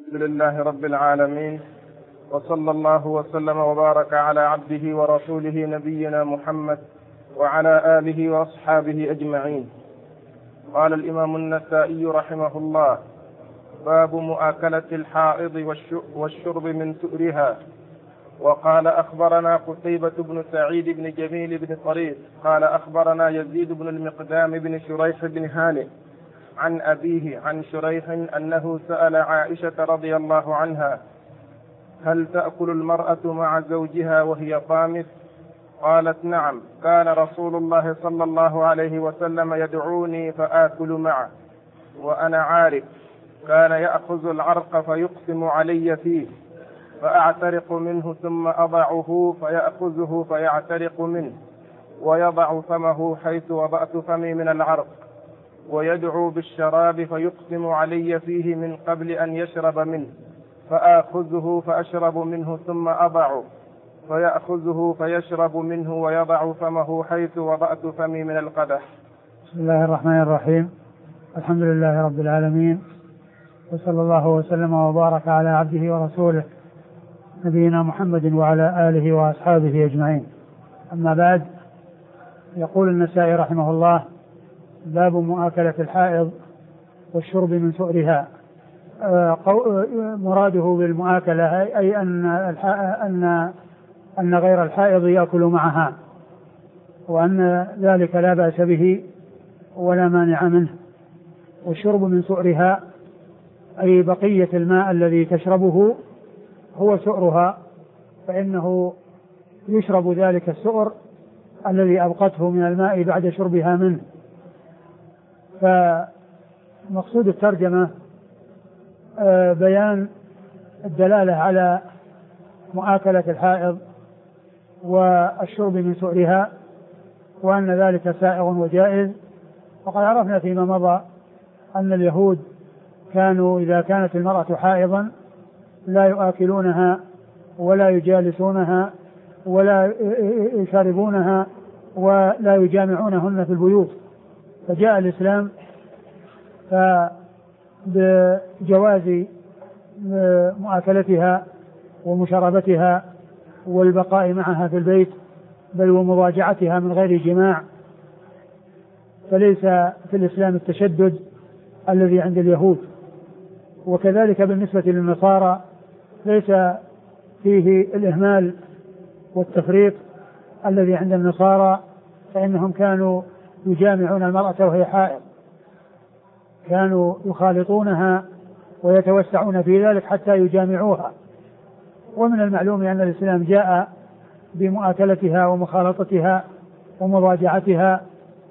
الحمد لله رب العالمين، وصلى الله وسلم وبارك على عبده ورسوله نبينا محمد وعلى آله وأصحابه أجمعين. قال الإمام النسائي رحمه الله: باب مؤاكلة الحائض والشرب من سؤرها. وقال: أخبرنا قتيبة بن سعيد بن جميل بن طريف قال: أخبرنا يزيد بن المقدام بن شريح بن هانئ عن أبيه عن شريح أنه سأل عائشة رضي الله عنها: هل تأكل المرأة مع زوجها وهي قامت؟ قالت: نعم، كان رسول الله صلى الله عليه وسلم يدعوني فآكل معه وأنا عارف، كان يأخذ العرق فيقسم علي فيه فأعترق منه ثم أضعه فيأخذه فيعترق منه ويضع فمه حيث وضعت فمي من العرق، ويدعو بالشراب فيقسم علي فيه من قبل أن يشرب منه فآخذه فأشرب منه ثم أضعه فيأخذه فيشرب منه ويضع فمه حيث وضعت فمي من القدح. بسم الله الرحمن الرحيم. الحمد لله رب العالمين، وصلى الله وسلم وبارك على عبده ورسوله نبينا محمد وعلى آله وأصحابه أجمعين. أما بعد، يقول النسائي رحمه الله: باب مؤاكلة الحائض والشرب من سؤرها. مراده بالمؤاكلة أي أن غير الحائض يأكل معها، وأن ذلك لا بأس به ولا مانع منه. والشرب من سؤرها أي بقية الماء الذي تشربه هو سؤرها، فإنه يشرب ذلك السؤر الذي أبقته من الماء بعد شربها منه. فمقصود الترجمة بيان الدلالة على مؤاكلة الحائض والشرب من سؤرها، وأن ذلك سائغ وجائز. وقد عرفنا فيما مضى أن اليهود كانوا إذا كانت المرأة حائضا لا يؤكلونها ولا يجالسونها ولا يشاربونها ولا يجامعونهن في البيوت، فجاء الإسلام بجواز مؤاكلتها ومشاربتها والبقاء معها في البيت، بل ومضاجعتها من غير جماع، فليس في الإسلام التشدد الذي عند اليهود. وكذلك بالنسبة للنصارى ليس فيه الإهمال والتفريط الذي عند النصارى، فإنهم كانوا يجامعون المرأة وهي حائض، كانوا يخالطونها ويتوسعون في ذلك حتى يجامعوها. ومن المعلوم أن الإسلام جاء بمؤاكلتها ومخالطتها ومضاجعتها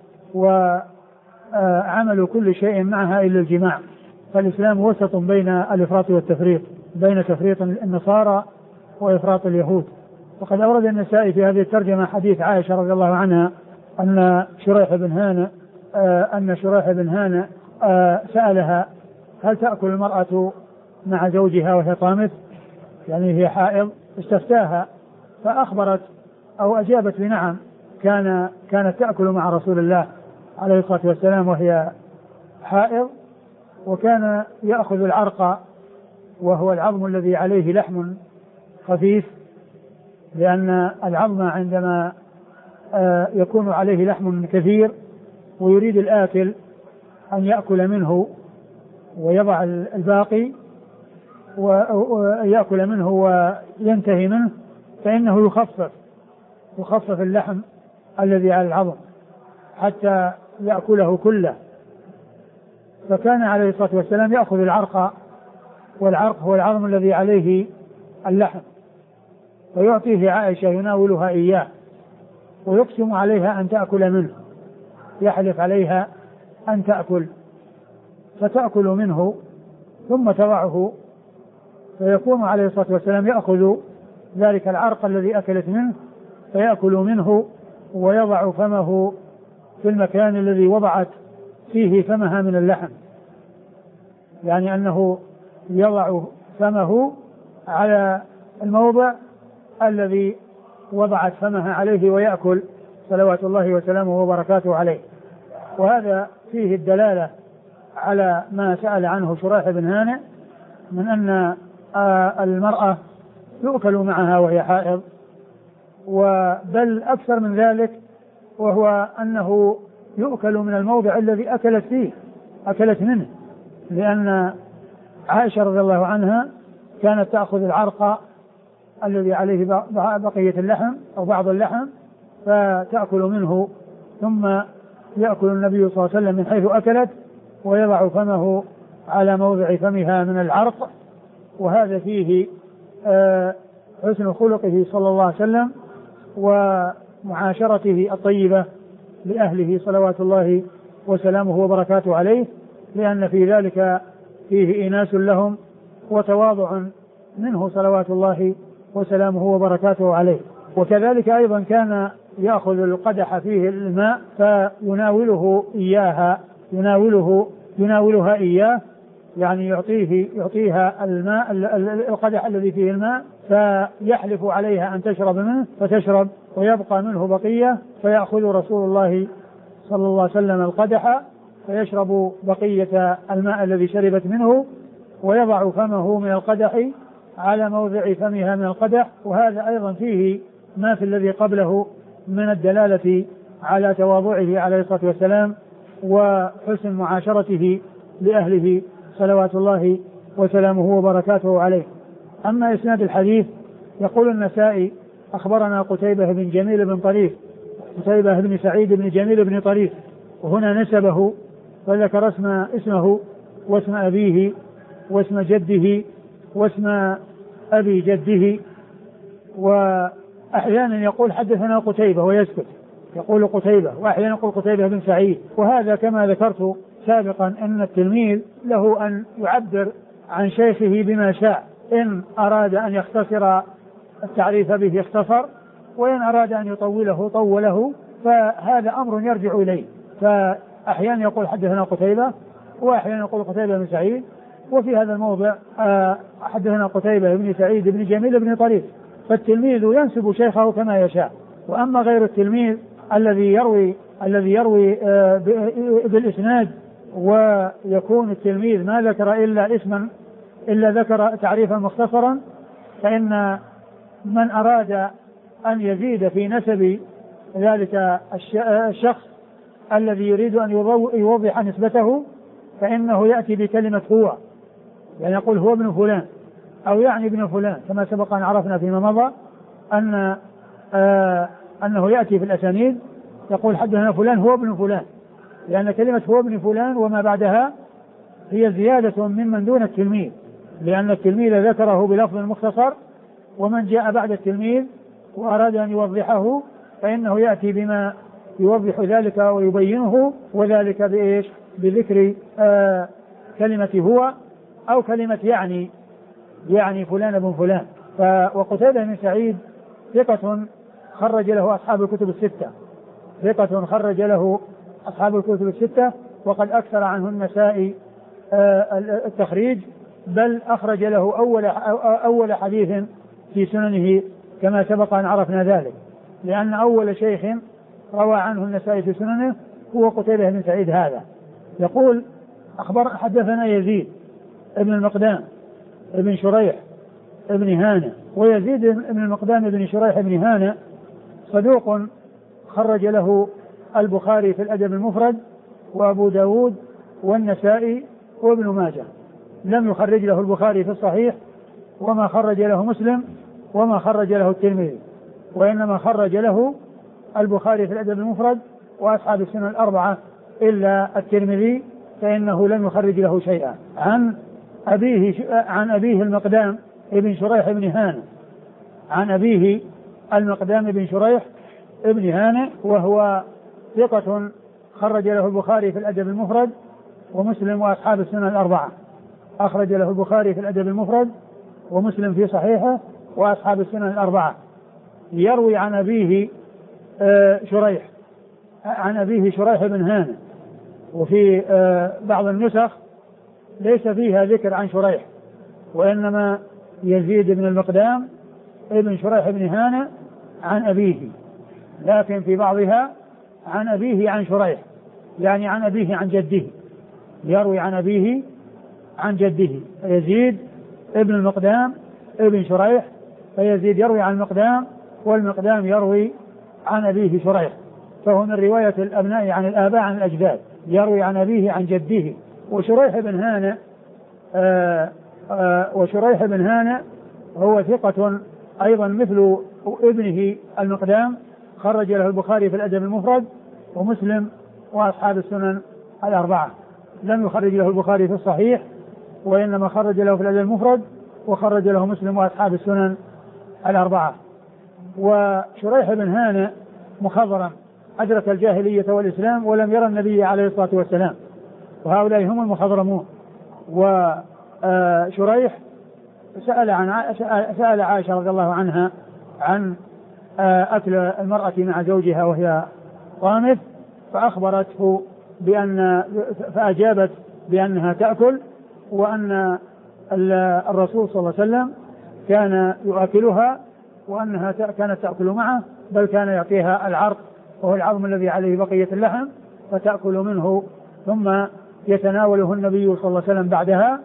وعمل كل شيء معها إلا الجماع. فالإسلام وسط بين الإفراط والتفريط، بين تفريط النصارى وإفراط اليهود. وقد أورد النسائي في هذه الترجمة حديث عائشة رضي الله عنها أن شريح بن هانئ سألها: هل تأكل المرأة مع زوجها وهي قامت؟ يعني هي حائض. استفتاها فأخبرت أو أجابت بنعم، كانت تأكل مع رسول الله عليه الصلاة والسلام وهي حائض، وكان يأخذ العرق وهو العظم الذي عليه لحم خفيف، لأن العظم عندما يكون عليه لحم كثير ويريد الآكل أن يأكل منه ويضع الباقي ويأكل منه وينتهي منه، فإنه يخفف اللحم الذي على العظم حتى يأكله كله. فكان عليه الصلاة والسلام يأخذ العرق، والعرق هو العظم الذي عليه اللحم، ويعطيه عائشة يناولها إياه ويقسم عليها أن تأكل منه، يحلف عليها أن تأكل، فتأكل منه ثم تضعه، فيكون عليه الصلاة والسلام يأخذ ذلك العرق الذي أكلت منه فيأكل منه ويضع فمه في المكان الذي وضعت فيه فمها من اللحم، يعني أنه يضع فمه على الموضع الذي وضعت فمها عليه ويأكل صلوات الله وسلامه وبركاته عليه. وهذا فيه الدلالة على ما سأل عنه شريح بن هانئ، من أن المرأة يؤكل معها وهي حائض، وبل أكثر من ذلك، وهو أنه يؤكل من الموضع الذي أكلت منه، لأن عائشة رضي الله عنها كانت تأخذ العرق الذي عليه بقية اللحم أو بعض اللحم فتأكل منه، ثم يأكل النبي صلى الله عليه وسلم من حيث أكلت ويضع فمه على موضع فمها من العرق. وهذا فيه حسن خلقه صلى الله عليه وسلم ومعاشرته الطيبة لأهله صلوات الله وسلامه وبركاته عليه، لأن في ذلك فيه إيناس لهم وتواضع منه صلوات الله وسلامه وبركاته عليه. وكذلك أيضا كان يأخذ القدح فيه الماء يناولها إياه، يعني يعطيها الماء القدح الذي فيه الماء، فيحلف عليها أن تشرب منه فتشرب ويبقى منه بقية، فيأخذ رسول الله صلى الله عليه وسلم القدح فيشرب بقية الماء الذي شربت منه ويضع فمه من القدح على موضع فمها من القدح. وهذا أيضا فيه ما في الذي قبله من الدلالة على تواضعه عليه الصلاة والسلام وحسن معاشرته لأهله صلوات الله وسلامه وبركاته عليه. أما إسناد الحديث يقول النسائي أخبرنا قتيبة بن جميل بن طريف، قتيبة بن سعيد بن جميل بن طريف، وهنا نسبه فذكر اسمه واسم أبيه واسم جده واسم أبي جده، وأحيانا يقول حدثنا قتيبة ويسكت، يقول قتيبة، وأحيانا يقول قتيبة بن سعيد. وهذا كما ذكرت سابقا أن التلميذ له أن يعبر عن شيخه بما شاء، إن أراد أن يختصر التعريف به اختصر، وإن أراد أن يطوله طوله، فهذا أمر يرجع إليه. فأحيانا يقول حدثنا قتيبة، وأحيانا يقول قتيبة بن سعيد، وفي هذا الموضع حدثنا قتيبة بن سعيد بن جميل بن طريف. فالتلميذ ينسب شيخه كما يشاء. وأما غير التلميذ الذي يروي بالإسناد ويكون التلميذ ما ذكر إلا اسما إلا ذكر تعريفا مختصرا، فإن من أراد أن يزيد في نسب ذلك الشخص الذي يريد أن يوضح نسبته فإنه يأتي بكلمة هو، يعني يقول هو ابن فلان أو يعني ابن فلان، كما سبق أن عرفنا فيما مضى أنه يأتي في الأسانيد يقول حدثنا فلان هو ابن فلان، لأن كلمة هو ابن فلان وما بعدها هي زيادة ممن دون التلميذ، لأن التلميذ ذكره بلفظ مختصر، ومن جاء بعد التلميذ وأراد أن يوضحه فإنه يأتي بما يوضح ذلك ويبينه، وذلك بإيش؟ بذكر كلمة هو أو كلمة يعني فلان ابن فلان. وقتيبة بن سعيد ثقة خرج له أصحاب الكتب الستة، ثقة خرج له أصحاب الكتب الستة، وقد أكثر عنه النسائي التخريج، بل أخرج له أول حديث في سننه كما سبق أن عرفنا ذلك، لأن أول شيخ روى عنه النسائي في سننه هو قتيبة بن سعيد. هذا يقول حدثنا يزيد ابن المقدام ابن شريح ابن هانة. ويزيد ابن المقدام ابن شريح ابن هانة صدوق خرج له البخاري في الأدب المفرد وأبو داود والنسائي وابن ماجه، لم يخرج له البخاري في الصحيح، وما خرج له مسلم، وما خرج له الترمذي، وإنما خرج له البخاري في الأدب المفرد وأصحاب السنن الأربعة إلا الترمذي، فإنه لم يخرج له شيئا. عن أبيه المقدام ابن شريح ابن هانة، عن أبيه المقدام ابن شريح ابن هانة، وهو ثقة خرج له البخاري في الأدب المفرد ومسلم وأصحاب السنن الأربعة، أخرج له البخاري في الأدب المفرد ومسلم في صحيحه وأصحاب السنن الأربعة. يروي عن أبيه شريح بن هانة، وفي بعض النسخ ليس فيها ذكر عن شريح، وإنما يزيد بن المقدام ابن شريح بن هانة عن أبيه، لكن في بعضها عن أبيه عن شريح، يعني عن أبيه عن جده، يروي عن أبيه عن جده. يزيد ابن المقدام ابن شريح، فيزيد يروي عن المقدام والمقدام يروي عن أبيه شريح، فهو من رواية الأبناء عن الآباء عن الأجداد، يروي عن أبيه عن جده. وشريح بن هانئ هو ثقة أيضا مثل ابنه المقدام، خرج له البخاري في الأدب المفرد ومسلم وأصحاب السنن الأربعة. لم يخرج له البخاري في الصحيح، وإنما خرج له في الأدب المفرد، وخرج له مسلم وأصحاب السنن الأربعة. وشريح بن هانئ مخضرم أدرك الجاهلية والإسلام ولم يرى النبي عليه الصلاة والسلام، وهؤلاء هم المخضرمون. وشريح سأل عائشة رضي الله عنها عن أكل المرأة مع زوجها وهي قامت، فأخبرته فأجابت بأنها تأكل، وأن الرسول صلى الله عليه وسلم كان يؤكلها، وأنها كانت تأكل معه، بل كان يعطيها العرق وهو العظم الذي عليه بقية اللحم، فتأكل منه ثم يتناوله النبي صلى الله عليه وسلم بعدها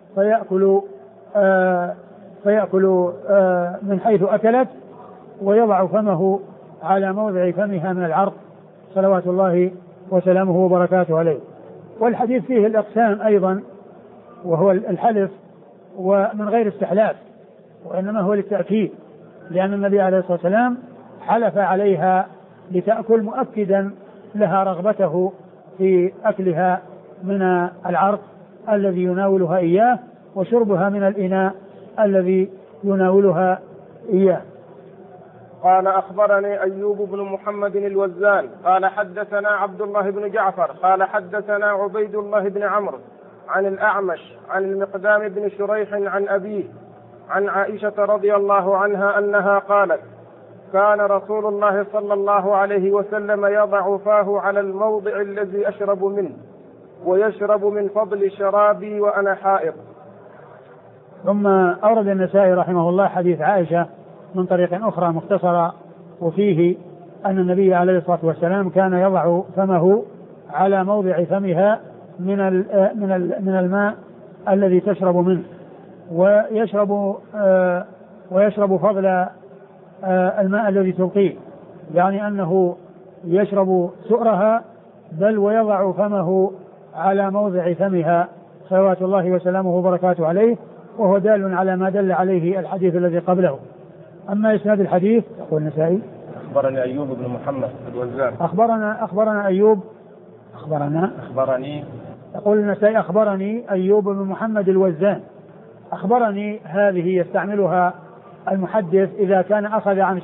فيأكل من حيث أكلت، ويضع فمه على موضع فمها من العرق صلوات الله وسلامه وبركاته عليه. والحديث فيه الإقسام أيضا، وهو الحلف ومن غير استحلاف، وإنما هو للتأكيد، لأن النبي عليه الصلاة والسلام حلف عليها لتأكل مؤكدا لها رغبته في أكلها من العرق الذي يناولها إياه، وشربها من الإناء الذي يناولها إياه. قال أخبرني أيوب بن محمد الوزان قال حدثنا عبد الله بن جعفر قال حدثنا عبيد الله بن عمرو عن الأعمش عن المقدام بن شريح عن أبيه عن عائشة رضي الله عنها أنها قالت: كان رسول الله صلى الله عليه وسلم يضع فاه على الموضع الذي أشرب منه ويشرب من فضل شرابي وأنا حائض. ثم أورد النسائي رحمه الله حديث عائشة من طريق أخرى مختصرة، وفيه أن النبي عليه الصلاة والسلام كان يضع فمه على موضع فمها من الماء الذي تشرب منه، ويشرب فضل الماء الذي تلقيه، يعني أنه يشرب سؤرها، بل ويضع فمه على موضع فمها صلوات الله وسلامه وبركاته عليه، وهو دال على ما دل عليه الحديث الذي قبله. أما إسناد الحديث يقول النسائي: أخبرني أيوب بن محمد الوزان أخبرنا أيوب يقول النسائي: أخبرني أيوب بن محمد الوزان. أخبرني هذه يستعملها المحدث إذا كان أخذ عن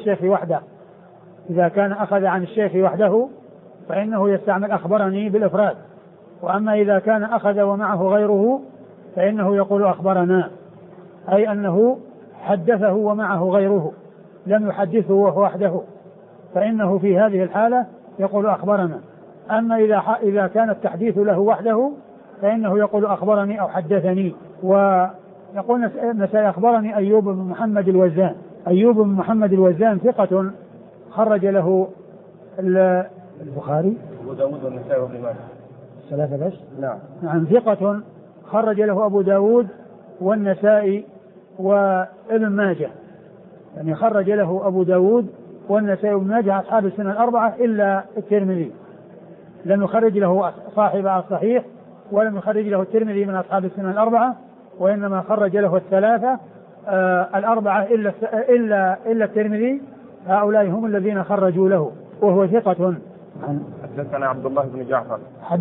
الشيخ وحده فإنه يستعمل أخبرني بالإفراد، وأما إذا كان أخذ ومعه غيره فإنه يقول أخبرنا، أي أنه حدثه ومعه غيره، لم يحدثه وهو وحده، فإنه في هذه الحالة يقول أخبرنا. أما إذا كان التحديث له وحده فإنه يقول أخبرني أو حدثني. ويقول النسائي: أخبرني أيوب بن محمد الوزان. أيوب بن محمد الوزان ثقة خرج له البخاري وداود والنسائي وابن ماجه، ثلاثة بس. نعم ثقة خرج له أبو داود والنسائي وابن ماجه، يعني خرج له أبو داود والنسائي وابن ماجه أصحاب السنن الأربعة إلا الترمذي، لم يخرج له صاحب الصحيح، ولم يخرج له الترمذي من أصحاب السنن الأربعة، وإنما خرج له الثلاثة الأربعة إلا الترمذي. هؤلاء هم الذين خرجوا له، وهو ثقة. حدثنا عبد الله بن جعفر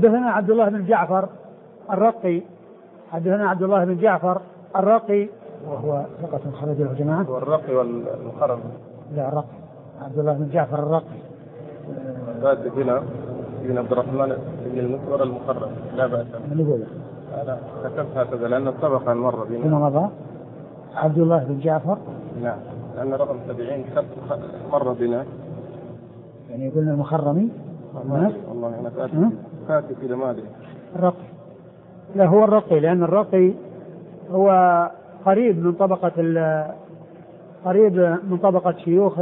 الرقي وهو ثقة خرج له جماعة. والرقي والمخرم. لا، الرقي عبد الله بن جعفر الرقي. هنا ابن عبد الرحمن بن المسور المخرم، لا بأس. من يقول؟ أنا كتبت هكذا لأن السبق مر بنا. ثم مضى عبد الله بن جعفر. نعم، لأن رقم 70 مر بنا. يعني يقولنا المخرمي. والله أنا كاتب إلى ما أدري. الرقي. لا، هو الرقي، لأن الرقي هو قريب من طبقة شيوخ،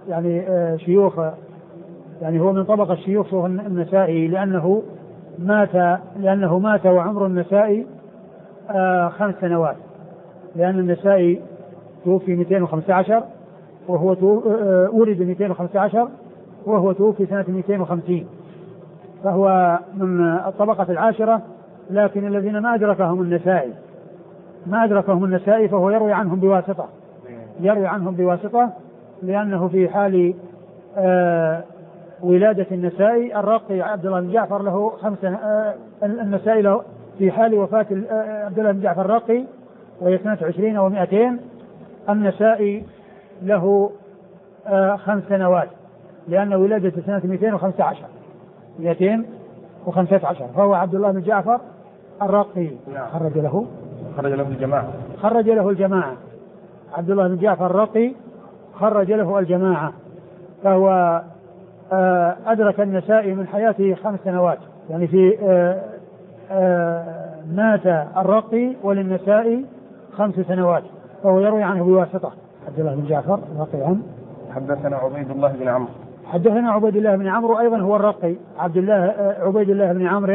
يعني هو من طبقة شيوخ النسائي، لأنه مات وعمر النسائي 5 سنوات، لأن النسائي توفي 215 وهو ولد 215 وهو توفي سنة 250، فهو من الطبقة العاشرة، لكن الذين ما أدركهم النسائي فهو يروي عنهم بواسطة لأنه في حال ولادة النسائي الرقي عبد الله بن جعفر له النسائي له في حال وفاة عبد الله بن جعفر الرقي وهي سنة 20 و200، النسائي له 5 سنوات لأن ولادته سنة 215 فهو عبد الله بن جعفر الرقي. خرج له الجماعة عبد الله بن جعفر الرقي خرج له الجماعة، فهو أدرك النسائي من حياته 5 سنوات، يعني في مات الرقي وللنسائي 5 سنوات، فهو يروي عنه بواسطة. عبد الله بن جعفر الرقي عنه. حدثنا عبيد الله بن عمرو أيضا هو الرقي عبيد الله بن عمرو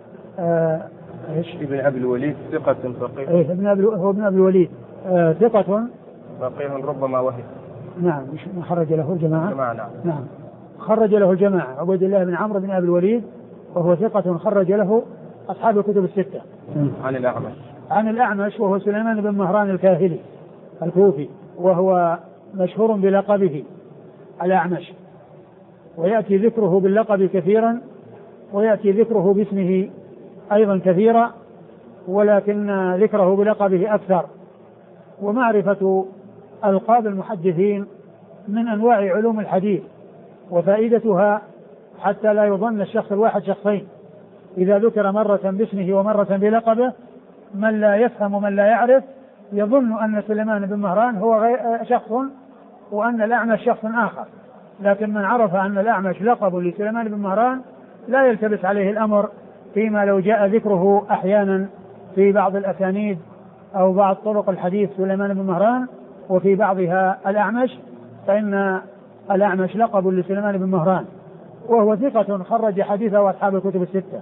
ابن أبي الوليد ثقة فقيه. هو ابن أبي الوليد ثقة فقيه ربما وهم. نعم. خرج له الجماعة. نعم خرج له الجماعة. عبيد الله بن عمرو بن أبي الوليد وهو ثقة خرج له أصحاب الكتب الستة. عن الأعمش وهو سليمان بن مهران الكاهلي الكوفي، وهو مشهور بلقبه الأعمش، ويأتي ذكره باللقب كثيرا ويأتي ذكره باسمه أيضا كثيرا، ولكن ذكره بلقبه أكثر. ومعرفة ألقاب المحدثين من أنواع علوم الحديث وفائدتها حتى لا يظن الشخص الواحد شخصين، إذا ذكر مرة باسمه ومرة بلقبه من لا يفهم ومن لا يعرف يظن أن سليمان بن مهران هو شخص وأن الأعمش شخص آخر، لكن من عرف أن الأعمش لقب لسليمان بن مهران لا يلتبس عليه الأمر فيما لو جاء ذكره أحيانا في بعض الأسانيد أو بعض طرق الحديث سليمان بن مهران وفي بعضها الأعمش، فإن الأعمش لقب لسليمان بن مهران، وهو ثقة خرج حديثه وأصحاب الكتب الستة.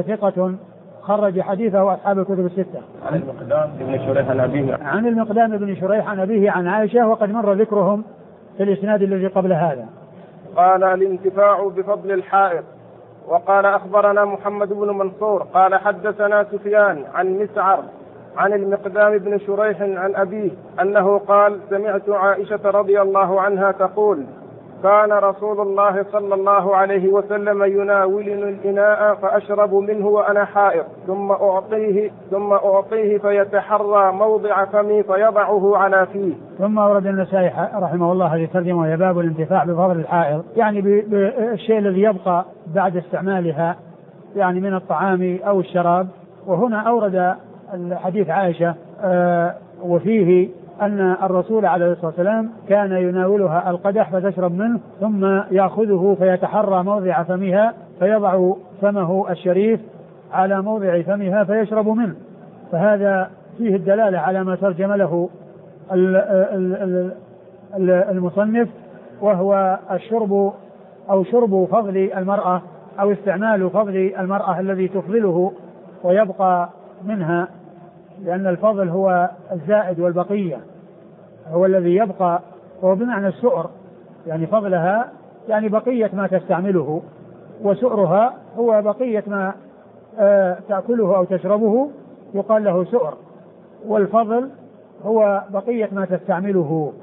عن المقدام بن شريح عن أبيه عن عائشة، وقد مر ذكرهم في الإسناد الذي قبل هذا. قال الانتفاع بفضل الحائط. وقال أخبرنا محمد بن منصور قال حدثنا سفيان عن مسعر عن المقدام بن شريح عن أبيه أنه قال سمعت عائشة رضي الله عنها تقول كان رسول الله صلى الله عليه وسلم يناولني الإناء فأشرب منه وأنا حائض ثم أعطيه فيتحرى موضع فمي فيضعه على فيه. ثم ورد النسائي رحمه الله هذه الترجمة وهي باب الانتفاع بفضل الحائض، يعني بالشيء الذي يبقى بعد استعمالها يعني من الطعام أو الشراب. وهنا أورد الحديث عائشة وفيه أن الرسول عليه الصلاة والسلام كان يناولها القدح فتشرب منه ثم يأخذه فيتحرى موضع فمها فيضع فمه الشريف على موضع فمها فيشرب منه. فهذا فيه الدلالة على ما ترجم له المصنف، وهو الشرب أو شرب فضل المرأة أو استعمال فضل المرأة الذي تفضله ويبقى منها، لأن الفضل هو الزائد والبقية هو الذي يبقى، وهو بمعنى السؤر، يعني فضلها يعني بقية ما تستعمله، وسؤرها هو بقية ما تأكله أو تشربه يقال له سؤر، والفضل هو بقية ما تستعمله.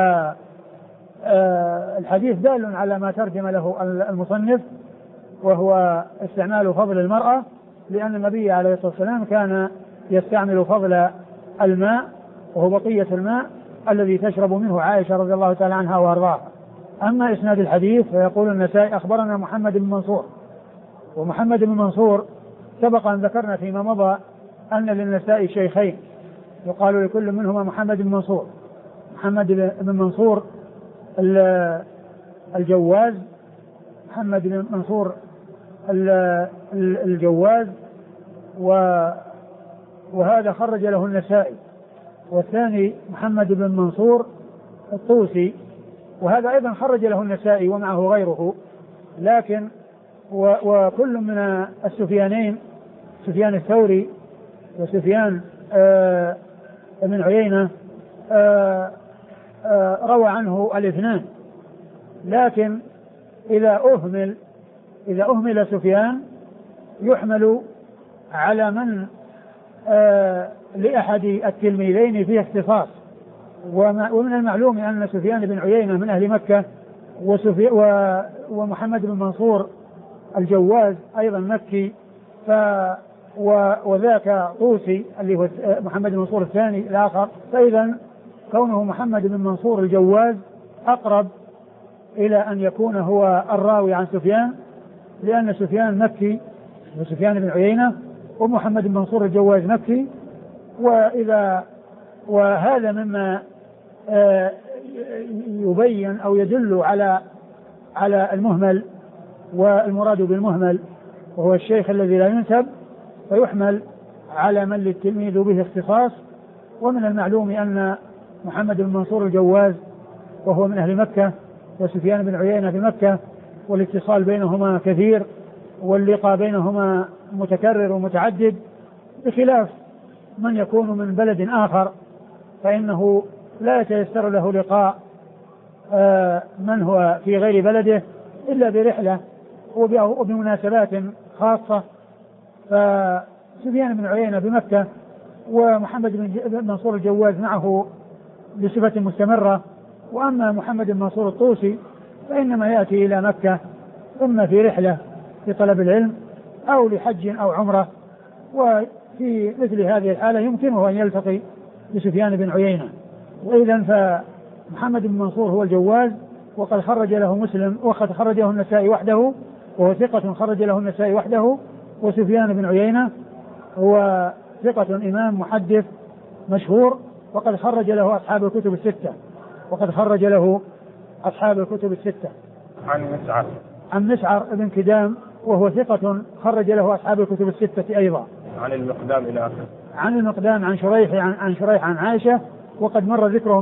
فالحديث دال على ما ترجم له المصنف، وهو استعمال فضل المرأة، لأن النبي عليه الصلاة والسلام كان يستعمل فضل الماء وهو بقية الماء الذي تشرب منه عائشة رضي الله تعالى عنها وارضاها. أما إسناد الحديث فيقول النسائي أخبرنا محمد بن منصور، ومحمد بن منصور سبق أن ذكرنا فيما مضى أن للنسائي شيخين يقال لكل منهما محمد بن منصور. محمد بن منصور الجواز، محمد بن منصور الجواز، وهذا خرج له النسائي. والثاني محمد بن منصور الطوسي، وهذا أيضا خرج له النسائي ومعه غيره، لكن وكل من السفيانين سفيان الثوري وسفيان بن عيينة روى عنه الاثنان، لكن إذا أهمل سفيان يحمل على من لأحد التلميذين فيه اختصاص. ومن المعلوم أن سفيان بن عيينة من أهل مكة، ومحمد بن منصور الجواز أيضا مكي، وذاك طوسي اللي هو محمد بن منصور الثاني الآخر. فإذا كونه محمد بن منصور الجواز أقرب إلى أن يكون هو الراوي عن سفيان، لأن سفيان مكي وسفيان بن عيينة، ومحمد بن منصور الجواز مكي. وهذا مما يبين أو يدل على المهمل، والمراد بالمهمل وهو الشيخ الذي لا ينسب، فيحمل على من للتلميذ به اختصاص. ومن المعلوم أن محمد بن منصور الجواز وهو من أهل مكة، وسفيان بن عيينة في مكة، والاتصال بينهما كثير، واللقاء بينهما متكرر ومتعدد، بخلاف من يكون من بلد آخر فإنه لا يتيسر له لقاء من هو في غير بلده إلا برحلة وبمناسبات خاصة. فسفيان بن عيينة بمكة، ومحمد بن منصور الجواز معه بصفة مستمرة. وأما محمد بن منصور الطوسي فإنما يأتي إلى مكة إما في رحلة لطلب العلم أو لحج أو عمرة، وفي مثل هذه الحالة يمكنه أن يلتقي بسفيان بن عيينة. وإذا فمحمد بن منصور هو الجواز، وقد خرج له مسلم، وقد خرجه النسائي وحده، وهو ثقة خرج له النسائي وحده. وسفيان بن عيينة هو ثقة إمام محدث مشهور، وقد خرج له أصحاب الكتب الستة، عن مسعر بن كدام، وهو ثقة خرج له أصحاب الكتب الستة أيضا. عن المقدام إلى آخر. عن المقدام عن شريح عن عائشة، وقد مر ذكرهم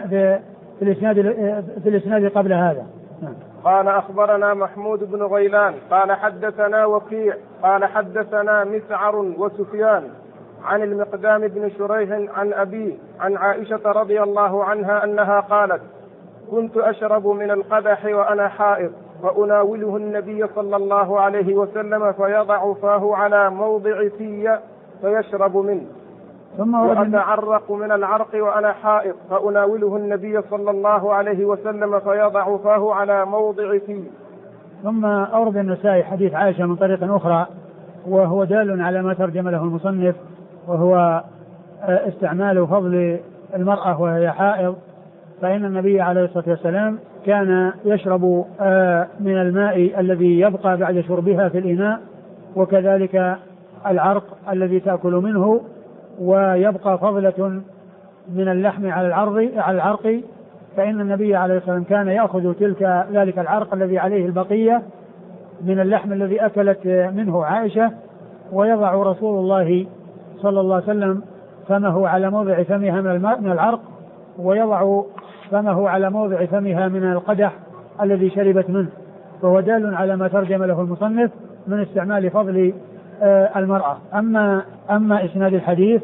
في الإسناد قبل هذا. قال أخبرنا محمود بن غيلان قال حدثنا وكيع قال حدثنا مسعر وسفيان عن المقدام بن شريح عن أبيه عن عائشة رضي الله عنها أنها قالت: كنت أشرب من القدح وأنا حائض، فأناوله النبي صلى الله عليه وسلم فيضع فاه على موضع في فيشرب منه، وأتعرق من العرق وأنا حائض، فأناوله النبي صلى الله عليه وسلم فيضع فاه على موضع فيه. ثم أورد النسائي حديث عائشة من طريق أخرى، وهو دال على ما ترجم له المصنف، وهو استعمال فضل المرأة وهي حائض. فإن النبي عليه الصلاة والسلام كان يشرب من الماء الذي يبقى بعد شربها في الإناء، وكذلك العرق الذي تأكل منه، ويبقى فضلة من اللحم على العرق. فإن النبي عليه الصلاة والسلام كان يأخذ ذلك العرق الذي عليه البقية من اللحم الذي أكلت منه عائشة، ويضع رسول الله صلى الله عليه وسلم فمه على موضع فمها من العرق، ويضع فمه على موضع فمها من القدح الذي شربت منه. فهو دال على ما ترجم له المصنف من استعمال فضل المرأة. أما إسناد الحديث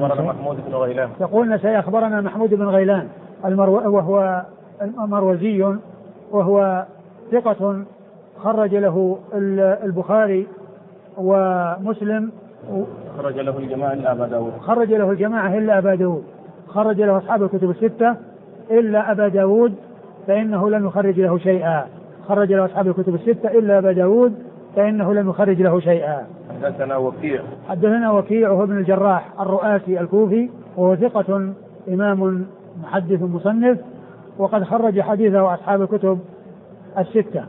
يقول سيخبرنا محمود بن غيلان وهو مروزي، وهو ثقة خرج له البخاري ومسلم، خرج له الجماعة إلا أبا داود، خرج له أصحاب الكتب الستة إلا أبا داود فإنه لم يخرج له شيئا. خرج له أصحاب الكتب الستة إلا أبا داود فإنه لم يخرج له شيئا. حدثنا وكيع وهو ابن الجراح الرؤاسي الكوفي، وهو ثقة إمام محدث مصنف، وقد خرج حديثه أصحاب الكتب الستة.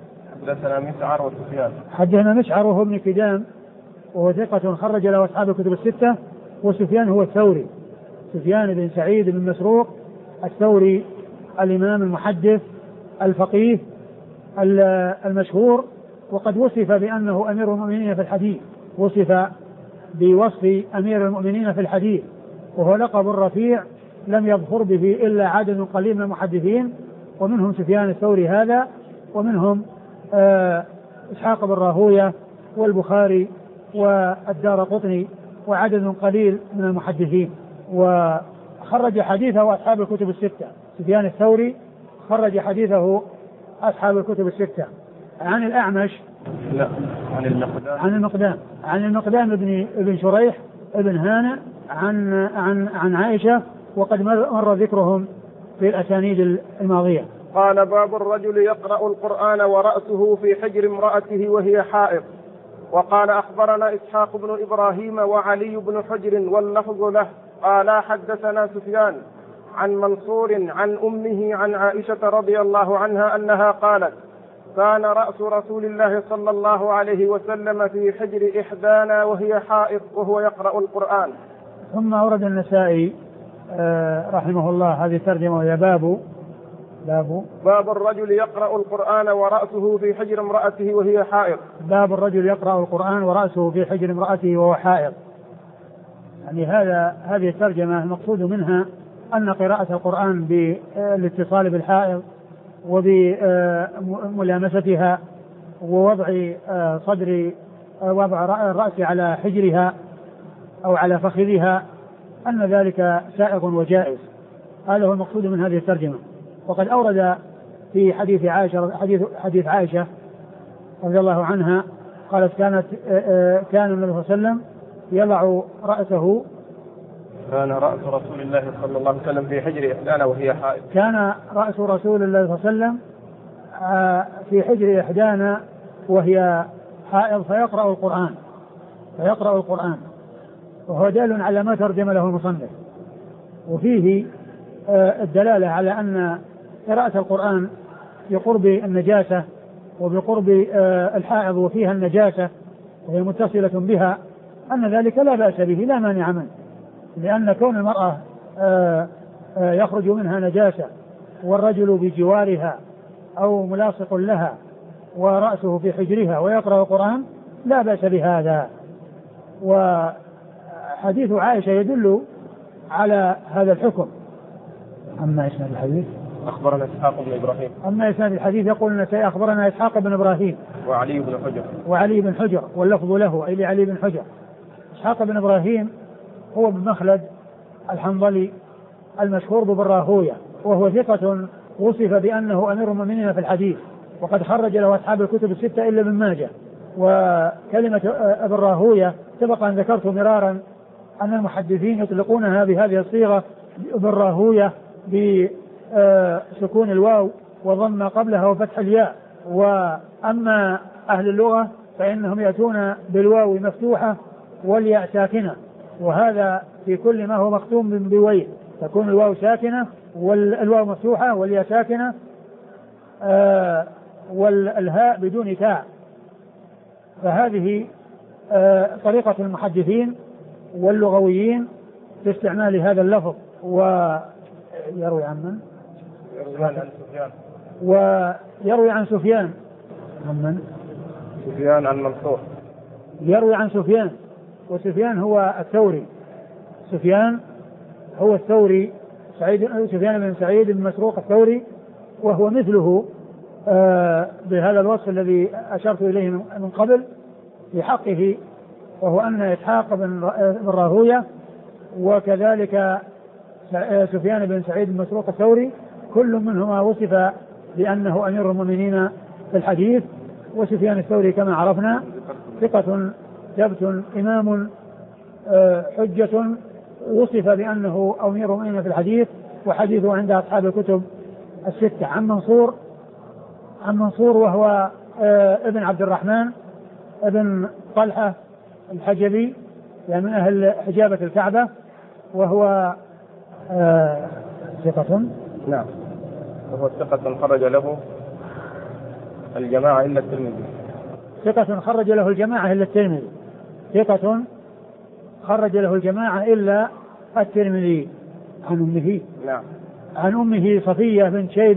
حدثنا مسعر وهو ابن كدام، وهو ثقة خرج له أصحاب الكتب الستة. وسفيان هو الثوري، سفيان بن سعيد بن مسروق الثوري الإمام المحدث الفقيه المشهور، وقد وصف بأنه أمير المؤمنين في الحديث، وصف بوصف أمير المؤمنين في الحديث، وهو لقب رفيع لم يظفر به إلا عدد قليل من المحدثين، ومنهم سفيان الثوري هذا، ومنهم إسحاق بن راهوية والبخاري والدارقطني وعدد قليل من المحدثين. خرج حديثه أصحاب الكتب الستة. سفيان الثوري خرج حديثه أصحاب الكتب الستة. عن الأعمش لا عن المقدام ابن شريح ابن هانئ عن عائشة، وقد مر ذكرهم في الأسانيد الماضية. قال: باب الرجل يقرأ القرآن ورأسه في حجر امرأته وهي حائض. وقال: أخبرنا إسحاق بن إبراهيم وعلي بن حجر واللفظ له قال: حدثنا سفيان عن منصور عن أمه عن عائشة رضي الله عنها أنها قالت: كان رأس رسول الله صلى الله عليه وسلم في حجر إحدانا وهي حائض وهو يقرأ القرآن. ثم أورد النسائي رحمه الله هذه الترجمة، وهي باب الرجل يقرأ القرآن ورأسه في حجر امرأته وهي حائض. باب الرجل يقرأ القرآن ورأسه في حجر امرأته وهو حائض. يعني هذه الترجمة المقصود منها أن قراءة القرآن بالاتصال بالحائض وبملامستها ووضع وضع الرأس على حجرها أو على فخذها أن ذلك سائغ وجائز. هذا هو المقصود من هذه الترجمة. وقد أورد في حديث عائشة رضي الله عنها قالت: كان النبي صلى الله عليه وسلم يضع رأسه. كان رأس رسول الله صلى الله عليه وسلم في حجر إحدانا وهي حائض. كان رأس رسول الله صلى الله عليه وسلم في حجر إحدانا وهي حائض فيقرأ القرآن. وهو دال على ما ترجم له المصنف، وفيه الدلالة على أن قراءة القرآن بقرب النجاسة وبقرب الحائض وفيها النجاسة وهي متصلة بها أن ذلك لا بأس به لا مانع منه، لأن كون المرأة يخرج منها نجاسة والرجل بجوارها أو ملاصق لها ورأسه في حجرها ويقرأ القرآن لا بأس بهذا. وحديث عائشة يدل على هذا الحكم. أما إسناد الحديث أخبرنا إسحاق بن إبراهيم. أما إسناد الحديث يقول النسائي: أخبرنا إسحاق بن إبراهيم وعلي بن حجر واللفظ له، أي لعلي بن حجر. إسحاق بن إبراهيم هو بن مخلد الحنظلي المشهور ببراهوية، وهو ثقة وصف بأنه أمير المؤمنين في الحديث، وقد خرج له أصحاب الكتب الستة إلا ابن ماجه. وكلمة براهوية سبق أن ذكرت مرارا أن المحدثين يطلقونها بهذه الصيغة براهوية بسكون الواو وضم قبلها وفتح الياء. وأما أهل اللغة فإنهم يأتون بالواو مفتوحة والياء ساكنة، وهذا في كل ما هو مختوم بوي تكون الواو ساكنة والواو مفتوحة والياء ساكنة والهاء بدون تاء. فهذه طريقة المحدثين واللغويين في استعمال هذا اللفظ. ويروي عن من؟ ويروي عن سفيان. عن من؟ سفيان عن منصور. يروي عن سفيان، وسفيان هو الثوري. سفيان هو الثوري، سفيان بن سعيد بن مسروق الثوري، وهو مثله بهذا الوصف الذي أشرت إليه من قبل في حقه، وهو أن إسحاق بن راهوية وكذلك سفيان بن سعيد بن مسروق الثوري كل منهما وصف بأنه أمير المؤمنين في الحديث. وسفيان الثوري كما عرفنا ثقة ثبت إمام حجة وصف بأنه أمير المؤمنين في الحديث، وحديثه عند أصحاب الكتب الستة. عن منصور وهو ابن عبد الرحمن ابن طلحة الحجبي، يعني من أهل حجابة الكعبة، وهو ثقة. نعم، وهو ثقة خرج له الجماعة إلا الترمذي. ثقة خرج له الجماعة إلا الترمذي. ثقة خرج له الجماعة إلا الترمذي. عن أمه. نعم. عن أمه صفية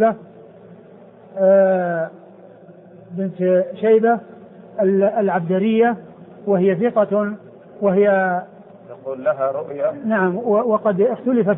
بنت شيبة العبدرية، وهي ثقة، وهي يقول لها رؤيا. نعم، وقد اختلف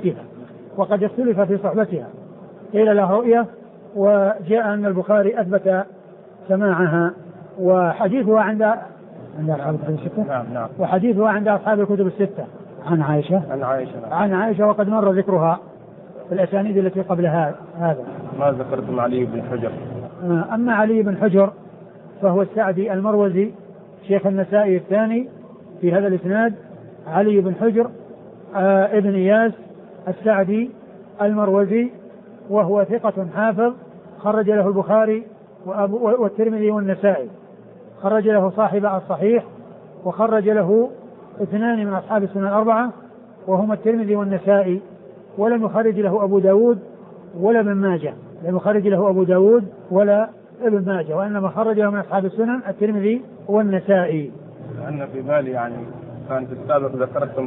في صحبتها. قيل لها رؤيا، وجاء أن البخاري أثبت سماعها، وحديثها عند أصحاب الكتب الستة. نعم. وحديثها عند أصحاب الكتب الستة. عن عائشة. عن عائشة وقد مر ذكرها في الأسانيد التي قبل هذا. ما ذكرتم علي بن حجر. أما علي بن حجر فهو السعدي المروزي شيخ النسائي الثاني في هذا الإسناد. علي بن حجر ابن إياس السعدي المروزي وهو ثقة حافظ خرج له البخاري والترمذي والنسائي. خرج له صاحب الصحيح وخرج له اثنان من أصحاب السنن الأربعة وهما الترمذي والنسائي. ولم يخرج له أبو داود ولا ابن ماجه. لم يخرج له أبو داود ولا ابن ماجه وإنما خرج له من أصحاب السنن الترمذي والنسائي. لأن في بالي يعني كان في السابق ذكرتم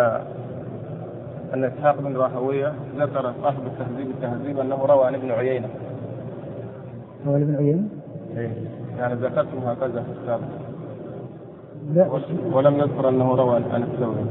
أن إسحاق بن راهويه ذكر صاحب التهذيب أنه روى عن ابن عيينة. روى ابن عيينة؟ يعني ذكرتم هكذا في السابق. لا. ولم يذكر أنه روى عن الثوري.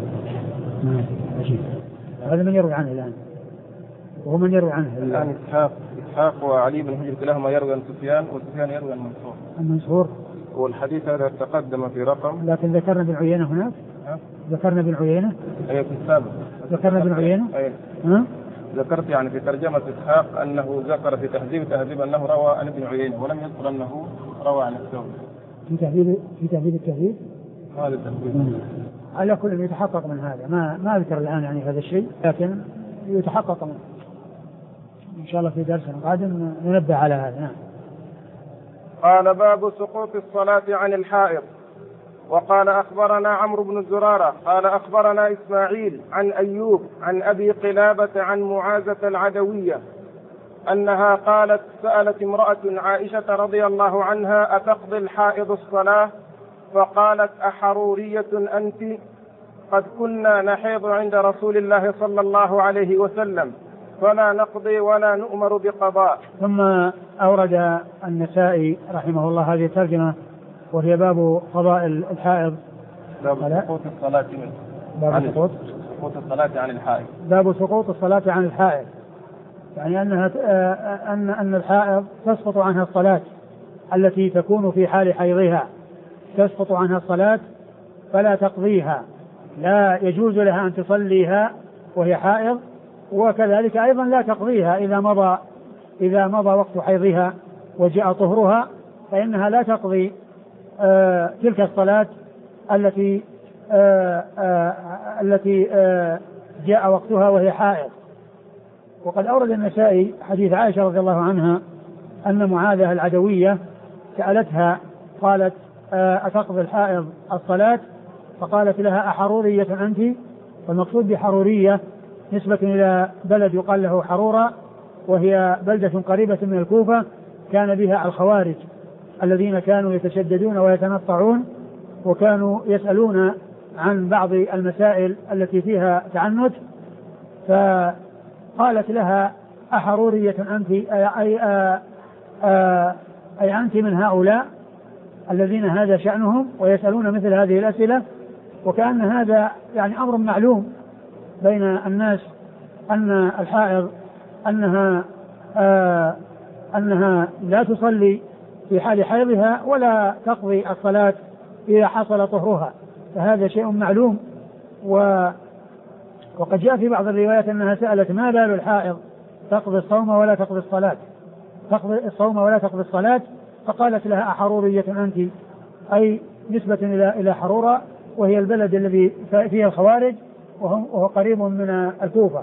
هذا من يروي عنه الآن. وهو من يروي عنه الآن إسحاق وعلي بن حجر كلاهما يروي عن سفيان وسفيان يروي عن منصور. والحديث هذا تقدم في رقم. لكن ذكرنا ابن عيينة هناك. ذكرنا ابن عيينة. أي في السابق. ذكرنا ابن عيينة. ذكرت يعني في ترجمة إسحاق أنه ذكر في تهذيب أنه روى عن ابن عيينة ولم يذكر أنه روى عن الثوري. في تهذيب التهذيب. هذا التهذيب. على كل يتحقق من هذا ما أذكر الآن يعني هذا الشيء لكن يتحقق منه إن شاء الله في درس قادم ننبه على هذا. نعم. قال باب سقوط الصلاة عن الحائض. وقال أخبرنا عمرو بن زرارة قال أخبرنا إسماعيل عن أيوب عن أبي قلابة عن معاذة العدوية أنها قالت سألت امرأة عائشة رضي الله عنها أتقضي الحائض الصلاة فقالت أحرورية أنت قد كنا نحيض عند رسول الله صلى الله عليه وسلم فلا نقضي ولا نؤمر بقضاء. ثم أورد النسائي رحمه الله هذه الترجمة وهي باب قضاء الحائض. باب سقوط الصلاة عن الحائض. باب سقوط الصلاة عن الحائض يعني أن الحائض تسقط عنها الصلاة التي تكون في حال حيضها تسقط عنها الصلاة فلا تقضيها لا يجوز لها أن تصليها وهي حائض وكذلك أيضا لا تقضيها إذا مضى وقت حيضها وجاء طهرها فإنها لا تقضي تلك الصلاة التي جاء وقتها وهي حائض. وقد أورد النسائي حديث عائشة رضي الله عنها أن معاذة العدوية سألتها قالت أتقضي الحائض الصلاة فقالت لها أحرورية أنت. والمقصود بحرورية نسبة إلى بلد يقال له حرورة وهي بلدة قريبة من الكوفة كان بها الخوارج الذين كانوا يتشددون ويتنطعون وكانوا يسألون عن بعض المسائل التي فيها تعنت فقالت لها أحرورية أنت أي أنت من هؤلاء الذين هذا شأنهم ويسألون مثل هذه الأسئلة. وكأن هذا يعني أمر معلوم بين الناس أن الحائض أنها لا تصلي في حال حيضها ولا تقضي الصلاة إذا حصل طهرها فهذا شيء معلوم. وقد جاء في بعض الروايات أنها سألت ما بال الحائض تقضي الصوم ولا تقضي الصلاة فقالت لها أحرورية أنت أي نسبة إلى حرورة وهي البلد الذي فيه الخوارج وهو قريب من الكوفة.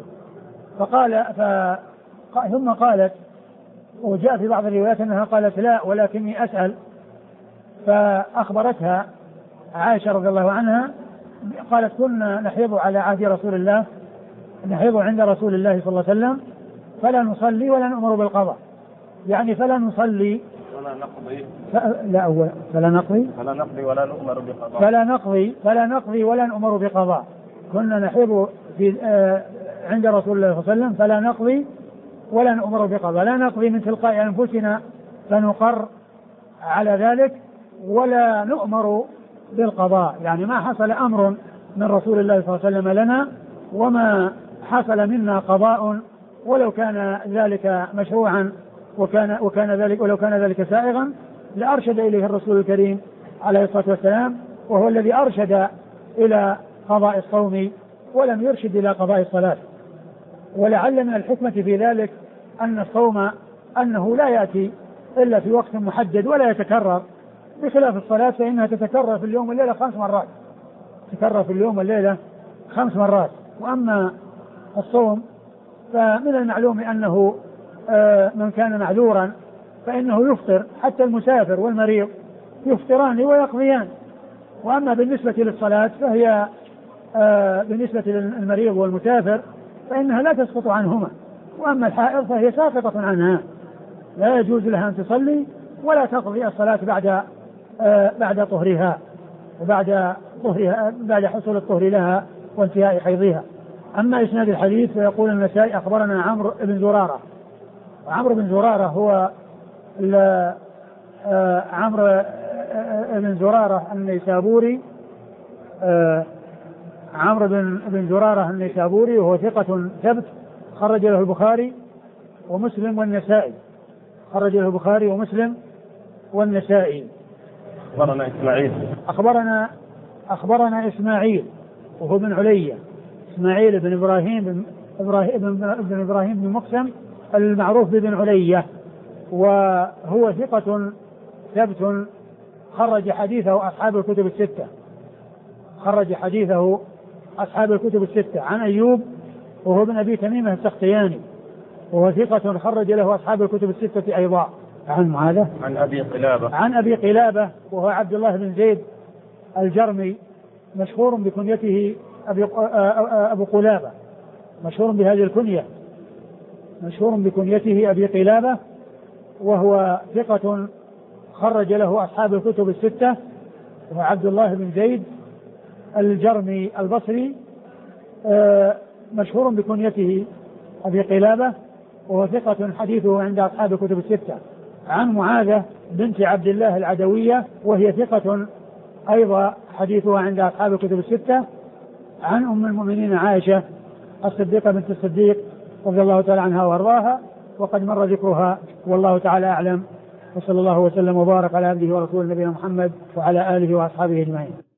ثم قالت وجاء في بعض الروايات أنها قالت لا ولكني أسأل فأخبرتها عائشة رضي الله عنها قالت كنا نحيض على عهد رسول الله نحيض عند رسول الله صلى الله عليه وسلم فلا نصلي ولا نؤمر بالقضاء يعني فلا نصلي ولا نقضي فلا نقضي ولا نؤمر بقضاء فلا نقضي ولا نؤمر بقضاء. كنا نحيض عند رسول الله صلى الله عليه وسلم فلا نقضي ولا نؤمر بقضاء لا نقضي من تلقاء أنفسنا فنقر على ذلك ولا نؤمر بالقضاء يعني ما حصل أمر من رسول الله صلى الله عليه وسلم لنا وما حصل منا قضاء ولو كان ذلك مشروعا ولو كان ذلك سائغا لأرشد إليه الرسول الكريم عليه الصلاة والسلام وهو الذي أرشد إلى قضاء الصوم ولم يرشد إلى قضاء الصلاة. ولعل من الحكمة في ذلك أن الصوم أنه لا يأتي إلا في وقت محدد ولا يتكرر، بخلاف الصلاة فإنها تتكرر في اليوم والليلة 5 مرات، تتكرر في اليوم والليلة 5 مرات. وأما الصوم فمن المعلوم أنه من كان معذورا فإنه يفطر، حتى المسافر والمريض يفطران ويقضيان. وأما بالنسبة للصلاة فهي بالنسبة للمريض والمسافر فإنها لا تسقط عنهما، وأما الحائض فهي ساقطة عنها، لا يجوز لها أن تصلي ولا تقضي الصلاة بعد طهرها بعد حصول الطهر لها وانتهاء حيضها. أما إسناد الحديث فيقول النسائي أخبرنا عمرو بن زرارة، وعمرو بن زرارة هو عمرو بن زرارة النيسابوري، عمرو بن زرارة النيسابوري، وهو ثقة ثبت خرج له البخاري ومسلم والنسائي، خرج له البخاري ومسلم والنسائي. أخبرنا إسماعيل وهو بن علية، إسماعيل بن إبراهيم بن مقسم المعروف بن علية، وهو ثقة ثبت خرج حديثه أصحاب الكتب الستة، خرج حديثه أصحاب الكتب الستة. عن أيوب وهو بن أبي تميمة السختياني، وهو ثقة خرج له أصحاب الكتب الستة أيضا. عن أبي قلابة وهو عبد الله بن زيد الجرمي، مشهور بكنيته أبو قلابة، مشهور بهذه الكنية، مشهور بكنيته أبي قلابة، وهو ثقة خرج له أصحاب الكتب الستة، وهو عبد الله بن زيد الجرمي البصري، مشهور بكنيته أبي قلابة، وهو ثقة حديثه عند أصحاب الكتب الستة. عن معاذة بنت عبد الله العدوية، وهي ثقة أيضا حديثها عند أصحاب الكتب الستة. عن أم المؤمنين عائشة الصديقة بنت الصديق رضي الله تعالى عنها وارضاها، وقد مر ذكرها والله تعالى أعلم، وصلى الله وسلم وبارك على عبده ورسوله نبينا محمد وعلى آله وأصحابه أجمعين.